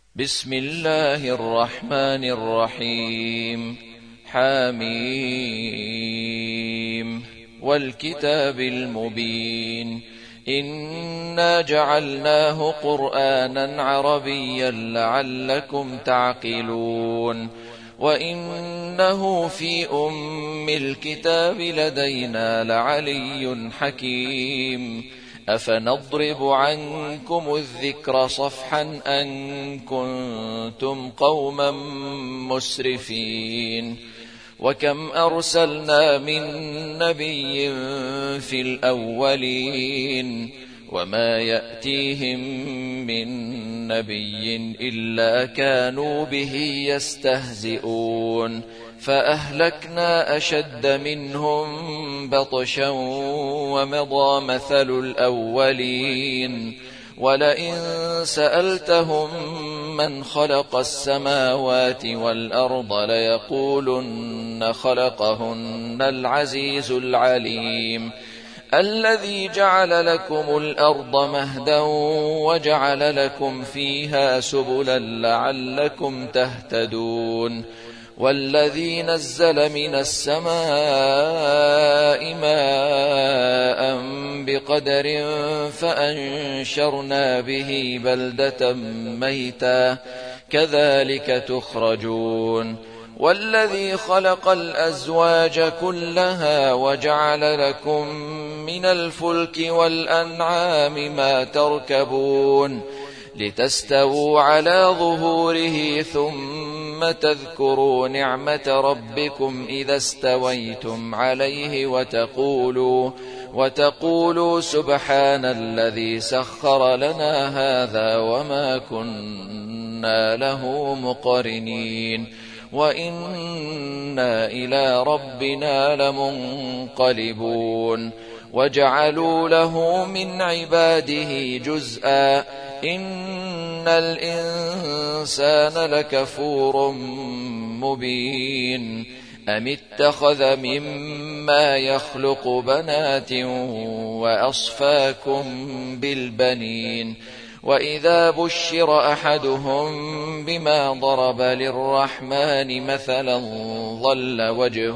بسم الله الرحمن الرحيم. حميم والكتاب المبين. إنا جعلناه قرآنا عربيا لعلكم تعقلون. وإنه في أم الكتاب لدينا لعلي حكيم. أفنضرب عنكم الذكر صفحا أن كنتم قوما مسرفين. وكم أرسلنا من نبي في الأولين وما يأتيهم من نبي إلا كانوا به يستهزئون. فأهلكنا أشد منهم بطشا ومضى مثل الأولين. ولئن سألتهم من خلق السماوات والأرض ليقولن خلقهن العزيز العليم. الذي جعل لكم الأرض مهدا وجعل لكم فيها سبلا لعلكم تهتدون. والذي نزل من السماء ماء بقدر فأنشرنا به بلدة ميتا كذلك تخرجون. والذي خلق الأزواج كلها وجعل لكم من الفلك والأنعام ما تركبون لتستووا على ظهوره ثم تذكروا نعمة ربكم إذا استويتم عليه وتقولوا سبحان الذي سخر لنا هذا وما كنا له مقرنين وإنا إلى ربنا لمنقلبون. وجعلوا له من عباده جزءا إن الإنسان لكفور مبين. أم اتخذ مما يخلق بنات وأصفاكم بالبنين. وإذا بشر أحدهم بما ضرب للرحمن مثلا ظل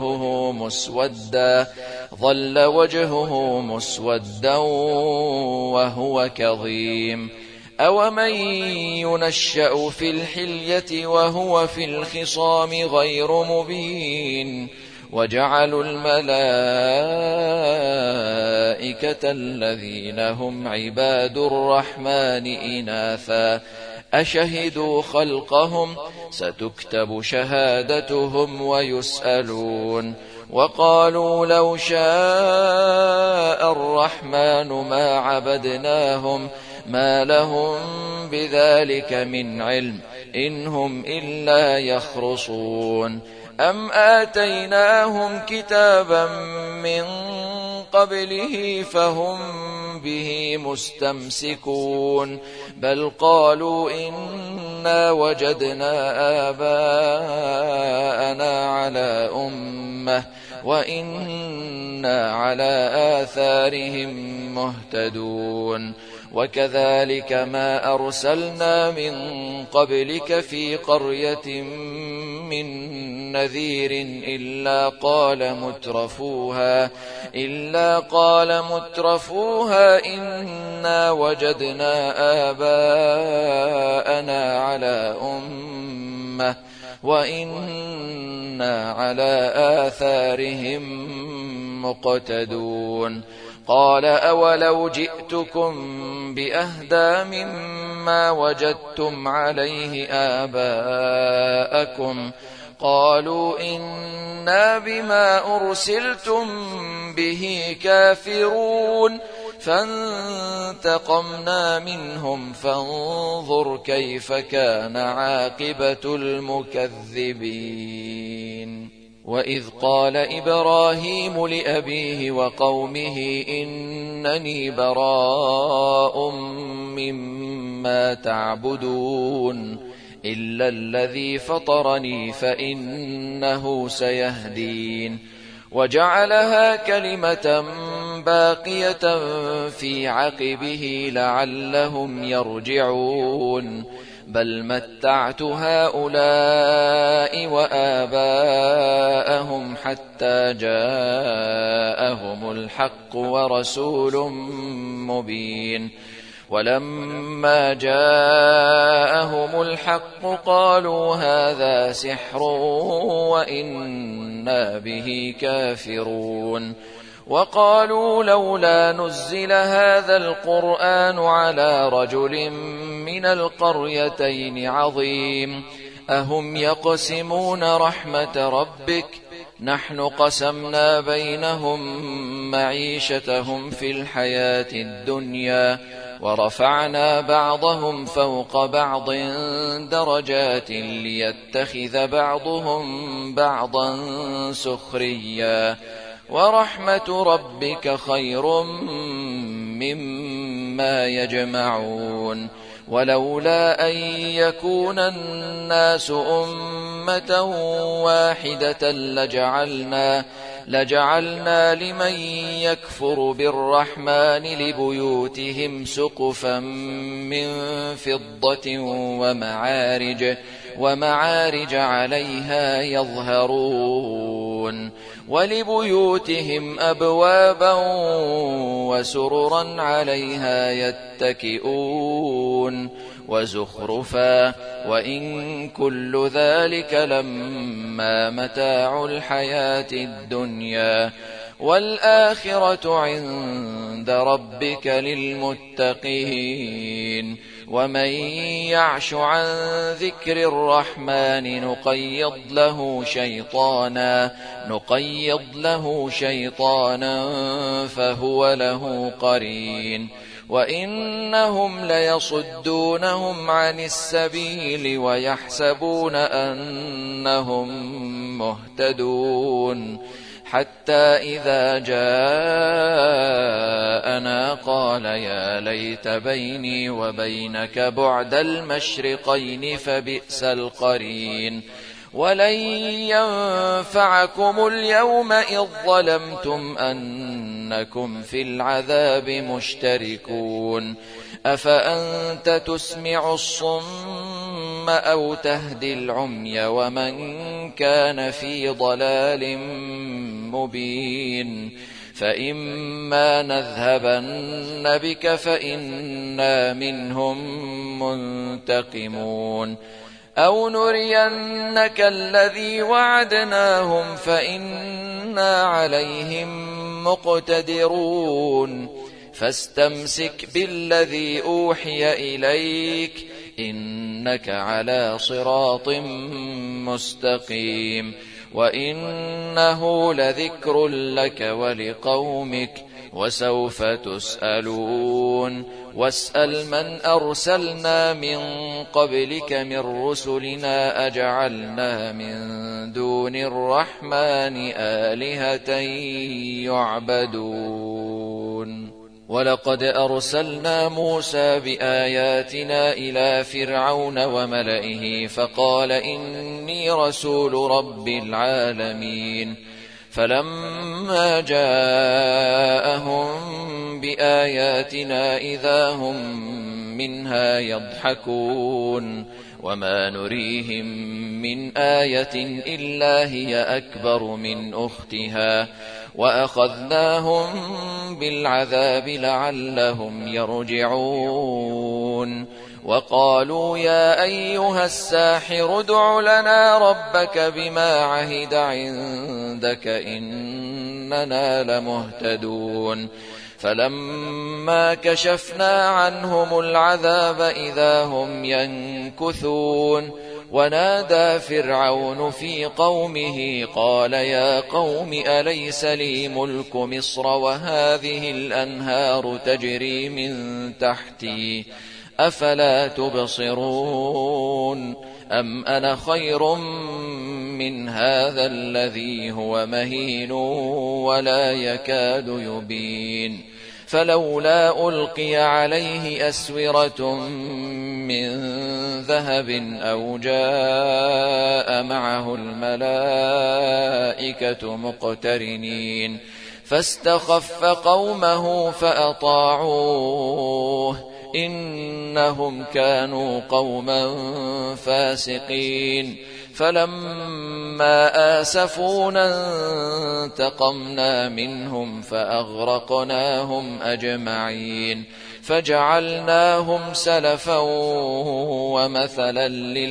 وجهه مسودا وهو كظيم. أومن ينشأ في الحلية وهو في الخصام غير مبين. وجعلوا الملائكة الذين هم عباد الرحمن إناثا أشهدوا خلقهم ستكتب شهادتهم ويسألون. وقالوا لو شاء الرحمن ما عبدناهم ما لهم بذلك من علم إن هم إلا يخرصون. أم آتيناهم كتابا من قبله فهم به مستمسكون. بل قالوا إنا وجدنا آباءنا على أمة وإنا على آثارهم مهتدون. وكذلك ما أرسلنا من قبلك في قرية من نذير إلا قال مترفوها إنا وجدنا آباءنا على أمة وإنا على آثارهم مقتدون. قال أولو جئتكم بأهدى مما وجدتم عليه آباءكم قالوا إنا بما أرسلتم به كافرون. فانتقمنا منهم فانظر كيف كان عاقبة المكذبين. وإذ قال إبراهيم لأبيه وقومه إنني براء مما تعبدون إلا الذي فطرني فإنه سيهدين. وجعلها كلمة باقية في عقبه لعلهم يرجعون. بل متعت هؤلاء وآباءهم حتى جاءهم الحق ورسول مبين ولما جاءهم الحق قالوا هذا سحر وإنا به كافرون وقالوا لولا نزل هذا القرآن على رجل من القريتين عظيم أهم يقسمون رحمة ربك نحن قسمنا بينهم معيشتهم في الحياة الدنيا ورفعنا بعضهم فوق بعض درجات ليتخذ بعضهم بعضا سخريا ورحمة ربك خير مما يجمعون ولولا أن يكون الناس أمة واحدة لجعلنا لمن يكفر بالرحمن لبيوتهم سقفا من فضة ومعارج عليها يظهرون ولبيوتهم أبوابا وسررا عليها يتكئون وزخرفا وإن كل ذلك لما متاع الحياة الدنيا والآخرة عند ربك للمتقين ومن يعش عن ذكر الرحمن نقيض له شيطانا فهو له قرين وإنهم ليصدونهم عن السبيل ويحسبون أنهم مهتدون حتى إذا جاءنا قال يا ليت بيني وبينك بعد المشرقين فبئس القرين ولن ينفعكم اليوم إذ ظلمتم أنكم في العذاب مشتركون أفأنت تسمع الصم أو تهدي العمي ومن كان في ضلال مبين فإما نذهبن بك فإنا منهم منتقمون أو نرينك الذي وعدناهم فإنا عليهم مقتدرون فاستمسك بالذي أوحي إليك إنك على صراط مستقيم وإنه لذكر لك ولقومك وسوف تسألون واسأل من أرسلنا من قبلك من رسلنا أجعلنا من دون الرحمن آلهة يعبدون ولقد أرسلنا موسى بآياتنا إلى فرعون وملئه فقال إني رسول رب العالمين فلما جاءهم بآياتنا إذا هم منها يضحكون وما نريهم من آية إلا هي أكبر من أختها وأخذناهم بالعذاب لعلهم يرجعون وقالوا يا أيها الساحر ادع لنا ربك بما عهد عندك إننا لمهتدون فلما كشفنا عنهم العذاب إذا هم ينكثون ونادى فرعون في قومه قال يا قوم أليس لي ملك مصر وهذه الأنهار تجري من تحتي أفلا تبصرون أم أنا خير من هذا الذي هو مهين ولا يكاد يبين فلولا ألقي عليه أسورة من ذهب أو جاء معه الملائكة مقترنين فاستخف قومه فأطاعوه إنهم كانوا قوما فاسقين فلما آسفونا انتقمنا منهم فأغرقناهم أجمعين فجعلناهم سلفا ومثلا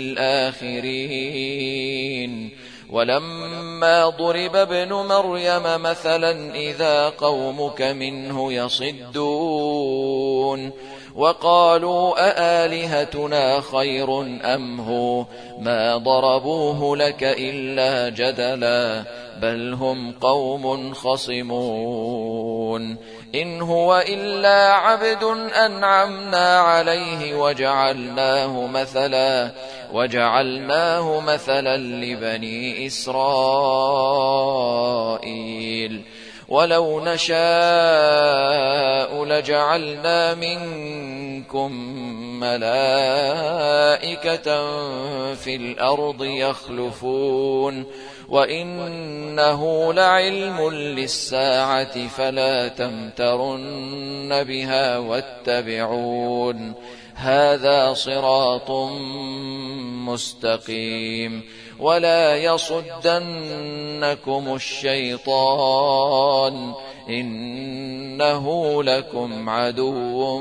للآخرين ولما ضرب ابن مريم مثلا إذا قومك منه يصدون وقالوا أآلهتنا خير أم هو ما ضربوه لك إلا جدلا بل هم قوم خصمون إن هو إلا عبد أنعمنا عليه وجعلناه مثلا لبني إسرائيل ولو نشاء لجعلنا منكم ملائكة في الأرض يخلفون وإنه لعلم للساعة فلا تمترن بها واتبعون هذا صراط مستقيم ولا يصدنكم الشيطان إنه لكم عدو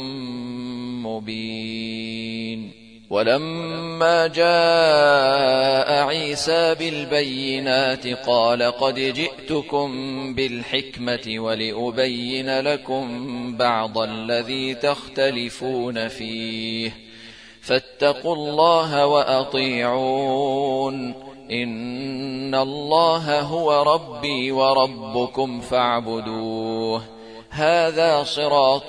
مبين ولما جاء عيسى بالبينات قال قد جئتكم بالحكمة ولأبين لكم بعض الذي تختلفون فيه فاتقوا الله وأطيعون إن الله هو ربي وربكم فاعبدوه هذا صراط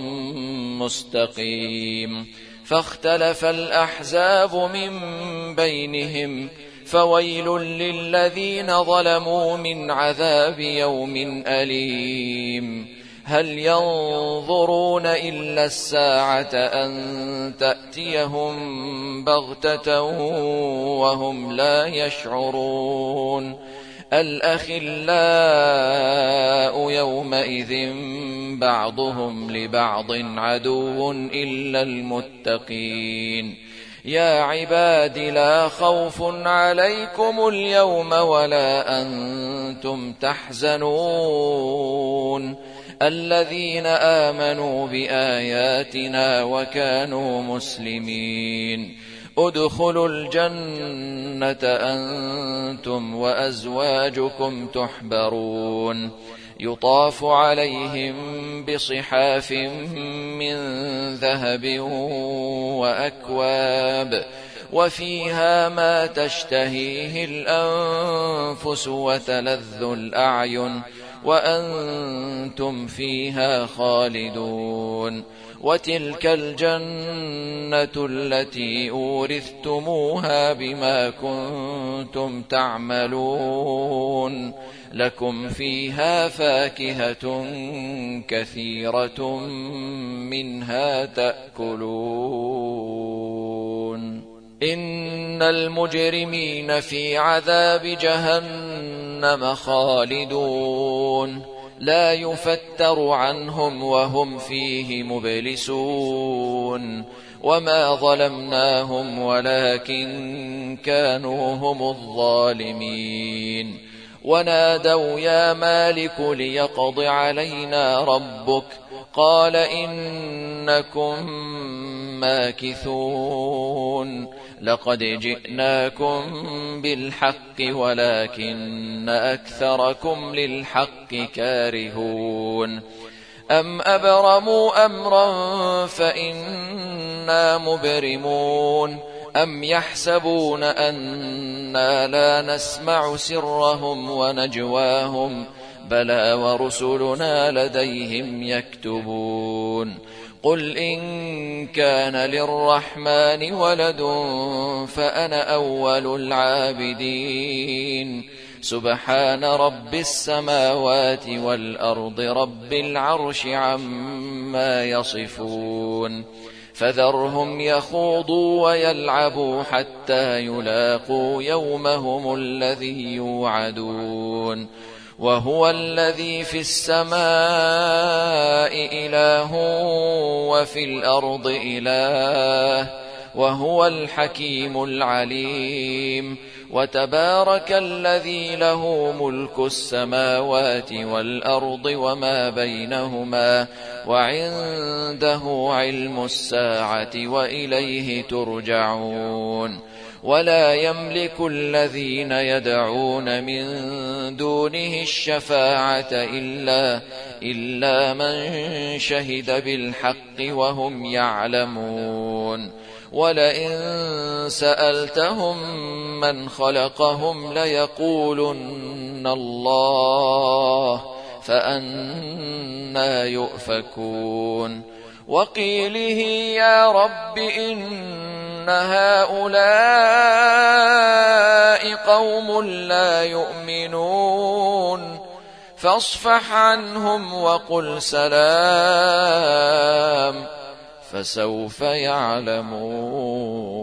مستقيم فاختلف الأحزاب من بينهم فويل للذين ظلموا من عذاب يوم أليم هل ينظرون إلا الساعة أن تأتيهم بغتة وهم لا يشعرون الأخلاء يومئذ بعضهم لبعض عدو إلا المتقين يا عباد لا خوف عليكم اليوم ولا أنتم تحزنون الذين آمنوا بآياتنا وكانوا مسلمين ادخلوا الجنة أنتم وأزواجكم تحبرون يطاف عليهم بصحاف من ذهب وأكواب وفيها ما تشتهيه الأنفس وتلذ الأعين وأنتم فيها خالدون وتلك الجنة التي أورثتموها بما كنتم تعملون لكم فيها فاكهة كثيرة منها تأكلون إن المجرمين في عذاب جهنم خالدون لا يفتر عنهم وهم فيه مبلسون وما ظلمناهم ولكن كانوا هم الظالمين ونادوا يا مالك ليقض علينا ربك قال إنكم ماكثون لقد جئناكم بالحق ولكن أكثركم للحق كارهون أم أبرموا أمرا فإنا مبرمون أم يحسبون أنا لا نسمع سرهم ونجواهم بلى ورسلنا لديهم يكتبون قل إن كان للرحمن ولد فأنا أول العابدين سبحان رب السماوات والأرض رب العرش عما يصفون فذرهم يخوضوا ويلعبوا حتى يلاقوا يومهم الذي يوعدون وهو الذي في السماء إله وفي الأرض إله وهو الحكيم العليم. وتبارك الذي له ملك السماوات والأرض وما بينهما وعنده علم الساعة وإليه ترجعون. ولا يملك الذين يدعون من دونه الشفاعة إلا من شهد بالحق وهم يعلمون. ولئن سألتهم من خلقهم ليقولن الله فأنى يؤفكون. وقيله يا رب إن هؤلاء قوم لا يؤمنون فاصفح عنهم وقل سلام فسوف يعلمون.